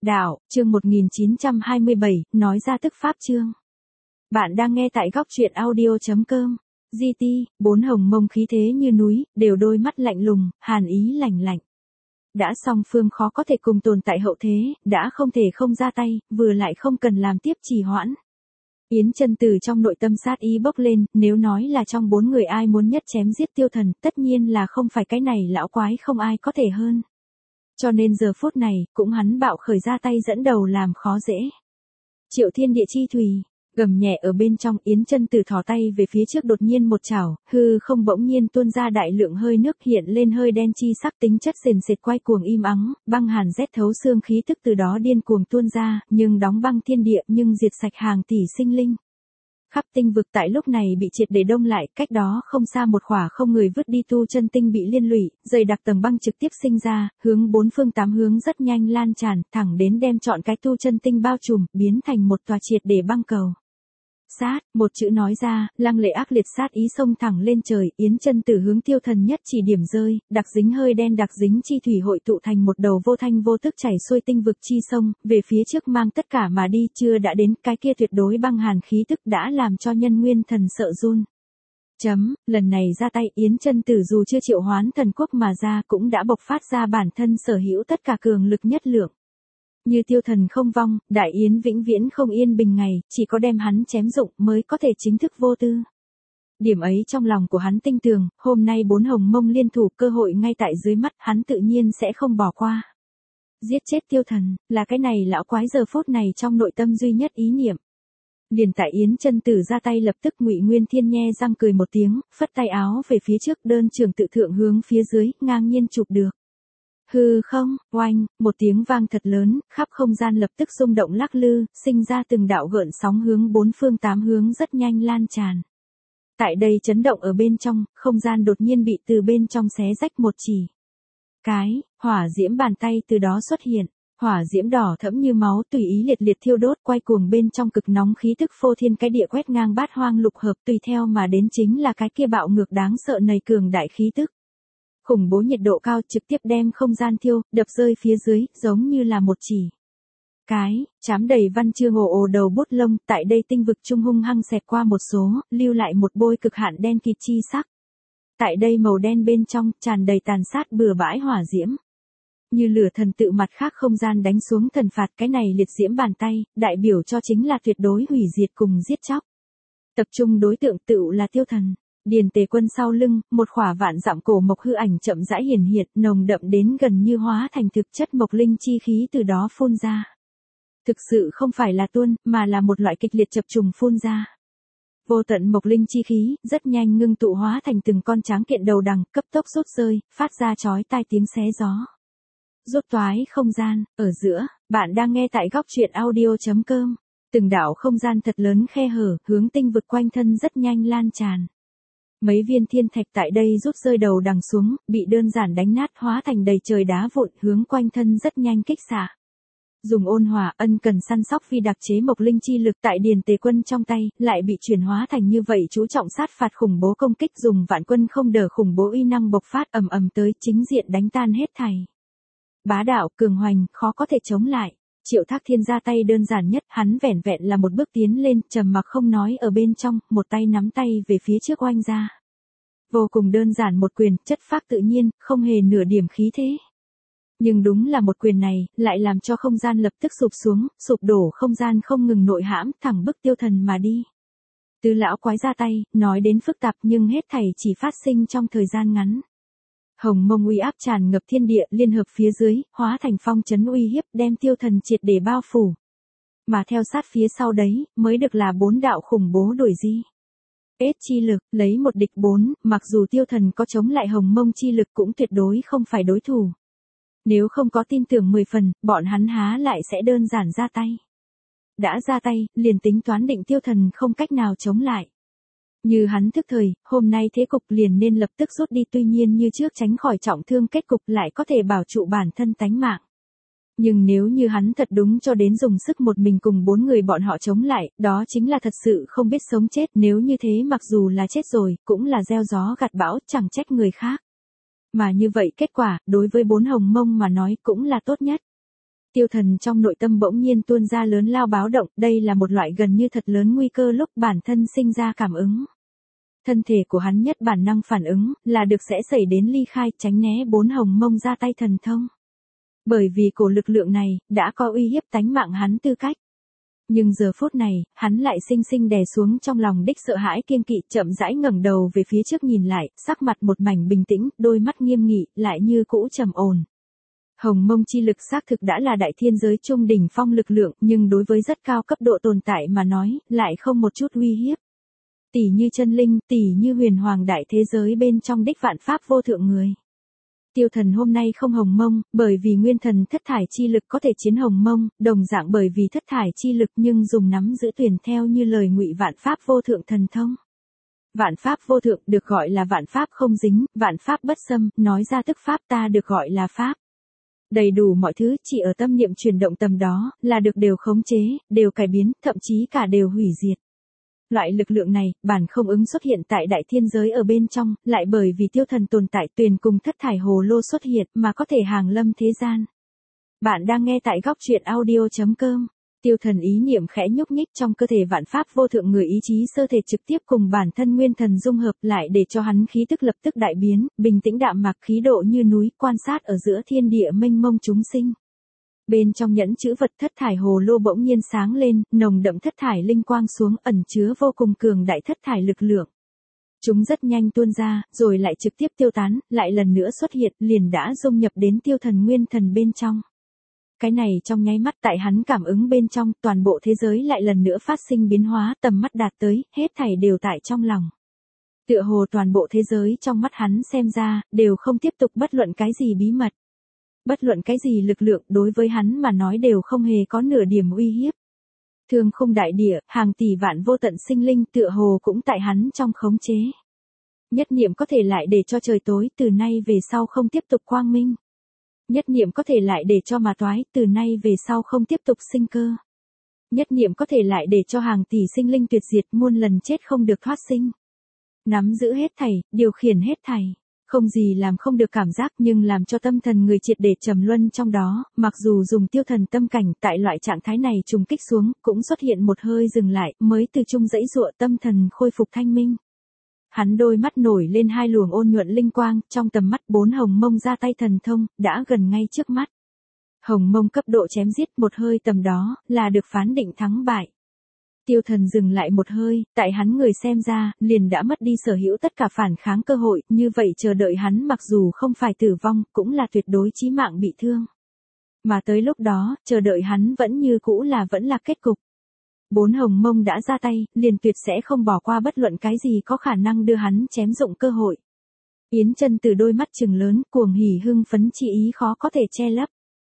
Đạo, chương 1927, nói ra tức pháp chương. Bạn đang nghe tại góc truyện audio.com. GT, bốn hồng mông khí thế như núi, đều đôi mắt lạnh lùng, hàn ý lạnh lạnh. Đã song phương khó có thể cùng tồn tại hậu thế, đã không thể không ra tay, vừa lại không cần làm tiếp trì hoãn. Yến Chân từ trong nội tâm sát ý bốc lên, nếu nói là trong bốn người ai muốn nhất chém giết Tiêu Thần, tất nhiên là không phải cái này lão quái không ai có thể hơn. Cho nên giờ phút này, cũng hắn bạo khởi ra tay dẫn đầu làm khó dễ. Triệu Thiên Địa Chi Thùy, gầm nhẹ ở bên trong, Yến Chân từ thò tay về phía trước đột nhiên một chảo, hư không bỗng nhiên tuôn ra đại lượng hơi nước hiện lên hơi đen chi sắc tính chất sền sệt quay cuồng im ắng, băng hàn rét thấu xương khí tức từ đó điên cuồng tuôn ra, nhưng đóng băng thiên địa nhưng diệt sạch hàng tỷ sinh linh. Khắp tinh vực tại lúc này bị triệt để đông lại, cách đó không xa một khỏa không người vứt đi tu chân tinh bị liên lụy, dày đặc tầng băng trực tiếp sinh ra, hướng bốn phương tám hướng rất nhanh lan tràn, thẳng đến đem trọn cái tu chân tinh bao trùm, biến thành một tòa triệt để băng cầu. Sát, một chữ nói ra, lăng lệ ác liệt sát ý xông thẳng lên trời, Yến Chân từ hướng Tiêu Thần nhất chỉ điểm rơi, đặc dính hơi đen đặc dính chi thủy hội tụ thành một đầu vô thanh vô tức chảy xuôi tinh vực chi sông, về phía trước mang tất cả mà đi, chưa đã đến, cái kia tuyệt đối băng hàn khí tức đã làm cho nhân nguyên thần sợ run. Lần này ra tay Yến Chân Tử dù chưa triệu hoán thần quốc mà ra cũng đã bộc phát ra bản thân sở hữu tất cả cường lực nhất lượng. Như Tiêu Thần không vong, Đại Yến vĩnh viễn không yên bình ngày, chỉ có đem hắn chém dụng mới có thể chính thức vô tư. Điểm ấy trong lòng của hắn tinh tường, hôm nay bốn hồng mông liên thủ cơ hội ngay tại dưới mắt hắn tự nhiên sẽ không bỏ qua. Giết chết Tiêu Thần, là cái này lão quái giờ phút này trong nội tâm duy nhất ý niệm. Liền tại Yến Chân Tử ra tay lập tức Ngụy Nguyên Thiên nhe răng cười một tiếng, phất tay áo về phía trước đơn trường tự thượng hướng phía dưới, ngang nhiên chụp được. Hư không, oanh, một tiếng vang thật lớn, khắp không gian lập tức rung động lắc lư, sinh ra từng đạo gợn sóng hướng bốn phương tám hướng rất nhanh lan tràn. Tại đây chấn động ở bên trong, không gian đột nhiên bị từ bên trong xé rách một chỉ. Hỏa diễm bàn tay từ đó xuất hiện, hỏa diễm đỏ thẫm như máu tùy ý liệt liệt thiêu đốt quay cuồng bên trong cực nóng khí tức phô thiên cái địa quét ngang bát hoang lục hợp tùy theo mà đến chính là cái kia bạo ngược đáng sợ nầy cường đại khí tức. Khủng bố nhiệt độ cao trực tiếp đem không gian thiêu, đập rơi phía dưới, giống như là một chỉ. Chám đầy văn chương ồ ồ đầu bút lông, tại đây tinh vực trung hung hăng xẹt qua một số, lưu lại một bôi cực hạn đen kịt chi sắc. Tại đây màu đen bên trong, tràn đầy tàn sát bừa bãi hỏa diễm. Như lửa thần tự mặt khác không gian đánh xuống thần phạt cái này liệt diễm bàn tay, đại biểu cho chính là tuyệt đối hủy diệt cùng giết chóc. Tập trung đối tượng tựu là Tiêu Thần. Điền Tề Quân sau lưng, một khỏa vạn dặm cổ mộc hư ảnh chậm rãi hiển hiện, nồng đậm đến gần như hóa thành thực chất mộc linh chi khí từ đó phun ra. Thực sự không phải là tuôn, mà là một loại kịch liệt chập trùng phun ra. Vô tận mộc linh chi khí, rất nhanh ngưng tụ hóa thành từng con tráng kiện đầu đằng, cấp tốc rút rơi, phát ra chói tai tiếng xé gió. Rút toái không gian, ở giữa, bạn đang nghe tại góc truyện audio.com. Từng đạo không gian thật lớn khe hở, hướng tinh vực quanh thân rất nhanh lan tràn. Mấy viên thiên thạch tại đây rút rơi đầu đằng xuống, bị đơn giản đánh nát hóa thành đầy trời đá vụn hướng quanh thân rất nhanh kích xạ. Dùng ôn hòa ân cần săn sóc vì đặc chế mộc linh chi lực tại Điền Tề Quân trong tay, lại bị chuyển hóa thành như vậy chú trọng sát phạt khủng bố công kích dùng vạn quân không đỡ khủng bố uy năng bộc phát ầm ầm tới chính diện đánh tan hết thảy. Bá đạo, cường hoành, khó có thể chống lại. Triệu Thác Thiên ra tay đơn giản nhất, hắn vẻn vẹn là một bước tiến lên, trầm mặc không nói ở bên trong, một tay nắm tay về phía trước oanh ra. Vô cùng đơn giản một quyền, chất phác tự nhiên, không hề nửa điểm khí thế. Nhưng đúng là một quyền này, lại làm cho không gian lập tức sụp xuống, sụp đổ không gian không ngừng nội hãm, thẳng bức Tiêu Thần mà đi. Từ lão quái ra tay, nói đến phức tạp nhưng hết thảy chỉ phát sinh trong thời gian ngắn. Hồng mông uy áp tràn ngập thiên địa liên hợp phía dưới, hóa thành phong trấn uy hiếp đem Tiêu Thần triệt để bao phủ. Mà theo sát phía sau đấy, mới được là bốn đạo khủng bố đuổi di. Ết chi lực, lấy một địch bốn, mặc dù Tiêu Thần có chống lại hồng mông chi lực cũng tuyệt đối không phải đối thủ. Nếu không có tin tưởng 10 phần, bọn hắn há lại sẽ đơn giản ra tay. Đã ra tay, liền tính toán định Tiêu Thần không cách nào chống lại. Như hắn thức thời, hôm nay thế cục liền nên lập tức rút đi tuy nhiên như trước tránh khỏi trọng thương kết cục lại có thể bảo trụ bản thân tánh mạng. Nhưng nếu như hắn thật đúng cho đến dùng sức một mình cùng bốn người bọn họ chống lại, đó chính là thật sự không biết sống chết nếu như thế mặc dù là chết rồi, cũng là gieo gió gặt bão chẳng trách người khác. Mà như vậy kết quả, đối với bốn hồng mông mà nói cũng là tốt nhất. Tiêu Thần trong nội tâm bỗng nhiên tuôn ra lớn lao báo động, đây là một loại gần như thật lớn nguy cơ lúc bản thân sinh ra cảm ứng. Thân thể của hắn nhất bản năng phản ứng, là được sẽ xảy đến ly khai, tránh né 4 hồng mông ra tay thần thông. Bởi vì cổ lực lượng này, đã có uy hiếp tánh mạng hắn tư cách. Nhưng giờ phút này, hắn lại sinh sinh đè xuống trong lòng đích sợ hãi kiêng kỵ, chậm rãi ngẩng đầu về phía trước nhìn lại, sắc mặt một mảnh bình tĩnh, đôi mắt nghiêm nghị, lại như cũ trầm ổn. Hồng mông chi lực xác thực đã là đại thiên giới trung đỉnh phong lực lượng, nhưng đối với rất cao cấp độ tồn tại mà nói, lại không một chút uy hiếp. Tỷ như chân linh, tỷ như huyền hoàng đại thế giới bên trong đích vạn pháp vô thượng người. Tiêu Thần hôm nay không hồng mông, bởi vì nguyên thần thất thải chi lực có thể chiến hồng mông, đồng dạng bởi vì thất thải chi lực nhưng dùng nắm giữ tuyển theo như lời ngụy vạn pháp vô thượng thần thông. Vạn pháp vô thượng được gọi là vạn pháp không dính, vạn pháp bất xâm, nói ra tức pháp ta được gọi là pháp. Đầy đủ mọi thứ chỉ ở tâm niệm chuyển động tầm đó, là được đều khống chế, đều cải biến, thậm chí cả đều hủy diệt. Loại lực lượng này, bản không ứng xuất hiện tại đại thiên giới ở bên trong, lại bởi vì Tiêu Thần tồn tại tuyền cùng thất thải hồ lô xuất hiện mà có thể hàng lâm thế gian. Bạn đang nghe tại góc truyện audio.com. Tiêu Thần ý niệm khẽ nhúc nhích trong cơ thể vạn pháp vô thượng người ý chí sơ thể trực tiếp cùng bản thân nguyên thần dung hợp lại để cho hắn khí tức lập tức đại biến, bình tĩnh đạm mạc khí độ như núi quan sát ở giữa thiên địa mênh mông chúng sinh. Bên trong nhẫn chữ vật thất thải hồ lô bỗng nhiên sáng lên, nồng đậm thất thải linh quang xuống ẩn chứa vô cùng cường đại thất thải lực lượng. Chúng rất nhanh tuôn ra, rồi lại trực tiếp tiêu tán, lại lần nữa xuất hiện, liền đã dung nhập đến Tiêu Thần nguyên thần bên trong. Cái này trong nháy mắt tại hắn cảm ứng bên trong, toàn bộ thế giới lại lần nữa phát sinh biến hóa, tầm mắt đạt tới, hết thảy đều tại trong lòng. Tựa hồ toàn bộ thế giới trong mắt hắn xem ra, đều không tiếp tục bất luận cái gì bí mật. Bất luận cái gì lực lượng đối với hắn mà nói đều không hề có nửa điểm uy hiếp. Thương khung đại địa, hàng tỷ vạn vô tận sinh linh tựa hồ cũng tại hắn trong khống chế. Nhất niệm có thể lại để cho trời tối, từ nay về sau không tiếp tục quang minh. Nhất niệm có thể lại để cho mà toái, từ nay về sau không tiếp tục sinh cơ. Nhất niệm có thể lại để cho hàng tỷ sinh linh tuyệt diệt, muôn lần chết không được thoát sinh. Nắm giữ hết thảy, điều khiển hết thảy. Không gì làm không được cảm giác nhưng làm cho tâm thần người triệt để trầm luân trong đó, mặc dù dùng Tiêu Thần tâm cảnh tại loại trạng thái này trùng kích xuống, cũng xuất hiện một hơi dừng lại, mới từ chung dãy dụa tâm thần khôi phục thanh minh. Hắn đôi mắt nổi lên hai luồng ôn nhuận linh quang, trong tầm mắt 4 hồng mông ra tay thần thông, đã gần ngay trước mắt. Hồng mông cấp độ chém giết một hơi tầm đó, là được phán định thắng bại. Tiêu Thần dừng lại một hơi, tại hắn người xem ra, liền đã mất đi sở hữu tất cả phản kháng cơ hội, như vậy chờ đợi hắn mặc dù không phải tử vong, cũng là tuyệt đối chí mạng bị thương. Mà tới lúc đó, chờ đợi hắn vẫn như cũ vẫn là kết cục. 4 hồng mông đã ra tay, liền tuyệt sẽ không bỏ qua bất luận cái gì có khả năng đưa hắn chém dụng cơ hội. Yến Chân từ đôi mắt trừng lớn, cuồng hỉ hưng phấn chi ý khó có thể che lấp.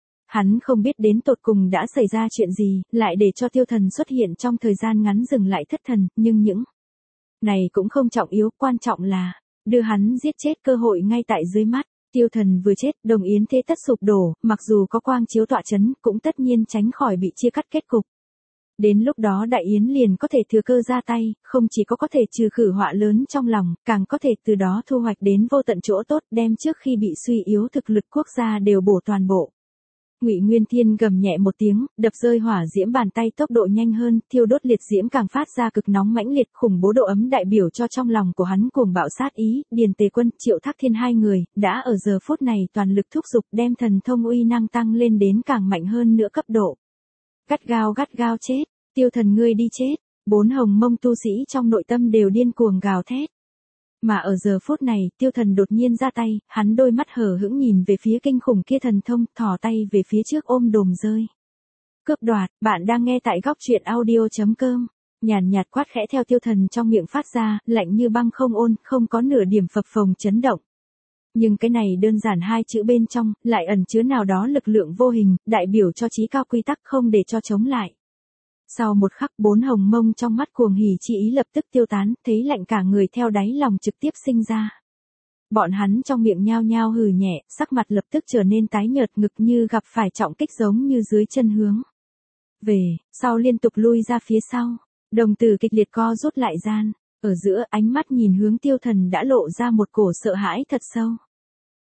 Hắn không biết đến tột cùng đã xảy ra chuyện gì, lại để cho Tiêu Thần xuất hiện trong thời gian ngắn dừng lại thất thần, nhưng những này cũng không trọng yếu, quan trọng là đưa hắn giết chết cơ hội ngay tại dưới mắt. Tiêu Thần vừa chết, Đồng Yến thế tất sụp đổ, mặc dù có quang chiếu tọa chấn, cũng tất nhiên tránh khỏi bị chia cắt kết cục. Đến lúc đó Đại Yến liền có thể thừa cơ ra tay, không chỉ có thể trừ khử họa lớn trong lòng, càng có thể từ đó thu hoạch đến vô tận chỗ tốt, đem trước khi bị suy yếu thực lực quốc gia đều bổ toàn bộ. Ngụy Nguyên Thiên gầm nhẹ một tiếng, đập rơi hỏa diễm bàn tay tốc độ nhanh hơn, thiêu đốt liệt diễm càng phát ra cực nóng mãnh liệt, khủng bố độ ấm đại biểu cho trong lòng của hắn cuồng bạo sát ý. Điền Tề Quân, Triệu Thác Thiên hai người đã ở giờ phút này toàn lực thúc giục đem thần thông uy năng tăng lên đến càng mạnh hơn nữa cấp độ. Gắt gao chết, Tiêu Thần ngươi đi chết. 4 hồng mông tu sĩ trong nội tâm đều điên cuồng gào thét. Mà ở giờ phút này, Tiêu Thần đột nhiên ra tay, hắn đôi mắt hờ hững nhìn về phía kinh khủng kia thần thông, thò tay về phía trước ôm đồm rơi. Cướp đoạt, bạn đang nghe tại góc truyện audio.com. Nhàn nhạt quát khẽ theo Tiêu Thần trong miệng phát ra, lạnh như băng không ôn, không có nửa điểm phập phồng chấn động. Nhưng cái này đơn giản hai chữ bên trong, lại ẩn chứa nào đó lực lượng vô hình, đại biểu cho chí cao quy tắc không để cho chống lại. Sau một khắc 4 hồng mông trong mắt cuồng hỉ chi ý lập tức tiêu tán, thấy lạnh cả người theo đáy lòng trực tiếp sinh ra. Bọn hắn trong miệng nhao nhao hừ nhẹ, sắc mặt lập tức trở nên tái nhợt, ngực như gặp phải trọng kích giống như dưới chân hướng về, sau liên tục lui ra phía sau, đồng tử kịch liệt co rút lại gian, ở giữa ánh mắt nhìn hướng Tiêu Thần đã lộ ra một cổ sợ hãi thật sâu.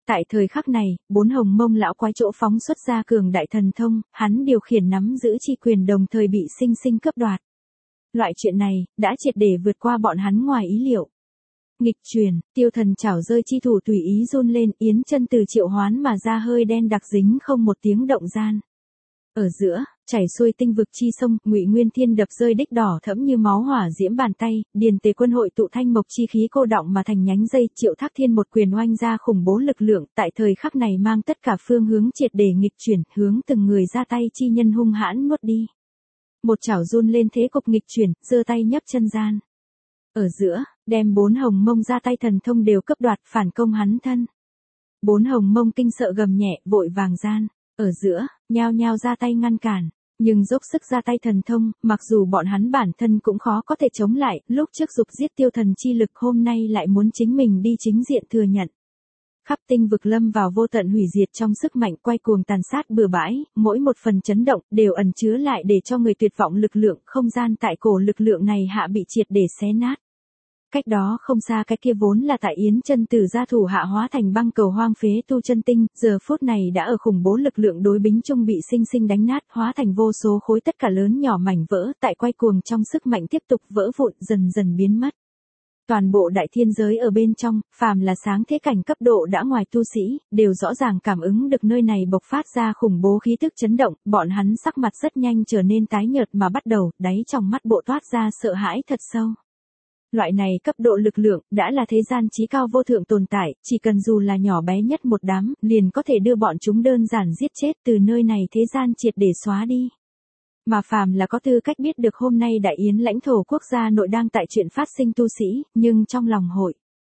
Tại thời khắc này, bốn hồng mông lão quái chỗ phóng xuất ra cường đại thần thông, hắn điều khiển nắm giữ chi quyền đồng thời bị sinh sinh cướp đoạt. Loại chuyện này, đã triệt để vượt qua bọn hắn ngoài ý liệu. Nghịch truyền, tiêu thần chảo rơi chi thủ tùy ý run lên, yến chân từ triệu hoán mà ra hơi đen đặc dính không một tiếng động gian. Ở giữa, chảy xuôi tinh vực chi sông, Ngụy Nguyên Thiên đập rơi đích đỏ thẫm như máu hỏa diễm bàn tay, điền tề quân hội tụ thanh mộc chi khí cô đọng mà thành nhánh dây, Triệu Thác Thiên một quyền oanh ra khủng bố lực lượng, tại thời khắc này mang tất cả phương hướng triệt để nghịch chuyển, hướng từng người ra tay chi nhân hung hãn nuốt đi. Một chảo run lên thế cục nghịch chuyển, giơ tay nhấp chân gian. Ở giữa, đem bốn hồng mông ra tay thần thông đều cấp đoạt, phản công hắn thân. Bốn hồng mông kinh sợ gầm nhẹ, vội vàng gian. Ở giữa, nhao nhao ra tay ngăn cản, nhưng dốc sức ra tay thần thông, mặc dù bọn hắn bản thân cũng khó có thể chống lại, lúc trước dục giết tiêu thần chi lực hôm nay lại muốn chính mình đi chính diện thừa nhận. Khắp tinh vực lâm vào vô tận hủy diệt trong sức mạnh quay cuồng tàn sát bừa bãi, mỗi một phần chấn động đều ẩn chứa lại để cho người tuyệt vọng lực lượng, không gian tại cổ lực lượng này hạ bị triệt để xé nát. Cách đó không xa cái kia vốn là tại Yến Chân Tử gia thủ hạ hóa thành băng cầu hoang phế tu chân tinh, giờ phút này đã ở khủng bố lực lượng đối bính chung bị sinh sinh đánh nát, hóa thành vô số khối tất cả lớn nhỏ mảnh vỡ, tại quay cuồng trong sức mạnh tiếp tục vỡ vụn, dần dần biến mất. Toàn bộ đại thiên giới ở bên trong, phàm là sáng thế cảnh cấp độ đã ngoài tu sĩ, đều rõ ràng cảm ứng được nơi này bộc phát ra khủng bố khí tức chấn động, bọn hắn sắc mặt rất nhanh trở nên tái nhợt mà bắt đầu, đáy trong mắt bộ toát ra sợ hãi thật sâu. Loại này cấp độ lực lượng, đã là thế gian chí cao vô thượng tồn tại, chỉ cần dù là nhỏ bé nhất một đám, liền có thể đưa bọn chúng đơn giản giết chết từ nơi này thế gian triệt để xóa đi. Mà phàm là có tư cách biết được hôm nay đại yến lãnh thổ quốc gia nội đang tại chuyện phát sinh tu sĩ, nhưng trong lòng hội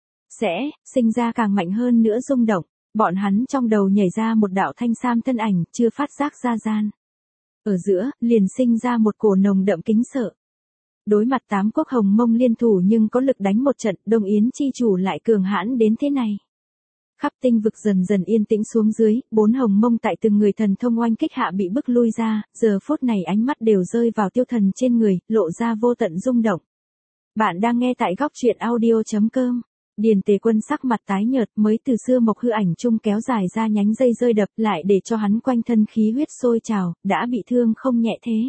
sẽ sinh ra càng mạnh hơn nữa rung động, bọn hắn trong đầu nhảy ra một đạo thanh sam thân ảnh, chưa phát giác ra gian. Ở giữa, liền sinh ra một cổ nồng đậm kính sợ. Đối mặt 8 quốc hồng mông liên thủ nhưng có lực đánh một trận, Đông Yến chi chủ lại cường hãn đến thế này. Khắp tinh vực dần dần yên tĩnh xuống dưới, 4 hồng mông tại từng người thần thông oanh kích hạ bị bức lui ra, giờ phút này ánh mắt đều rơi vào tiêu thần trên người, lộ ra vô tận rung động. Bạn đang nghe tại góc truyện audio.com. Điền Tề Quân sắc mặt tái nhợt, mới từ xưa mộc hư ảnh chung kéo dài ra nhánh dây rơi đập lại để cho hắn quanh thân khí huyết sôi trào, đã bị thương không nhẹ thế.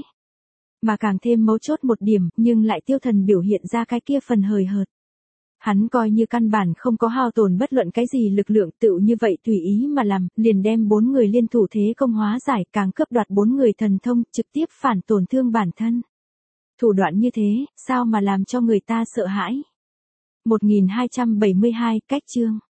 Mà càng thêm mấu chốt một điểm, nhưng lại tiêu thần biểu hiện ra cái kia phần hời hợt. Hắn coi như căn bản không có hao tổn bất luận cái gì lực lượng, tựu như vậy tùy ý mà làm, liền đem 4 người liên thủ thế công hóa giải, càng cướp đoạt 4 người thần thông, trực tiếp phản tổn thương bản thân. Thủ đoạn như thế, sao mà làm cho người ta sợ hãi. 1272 cách chương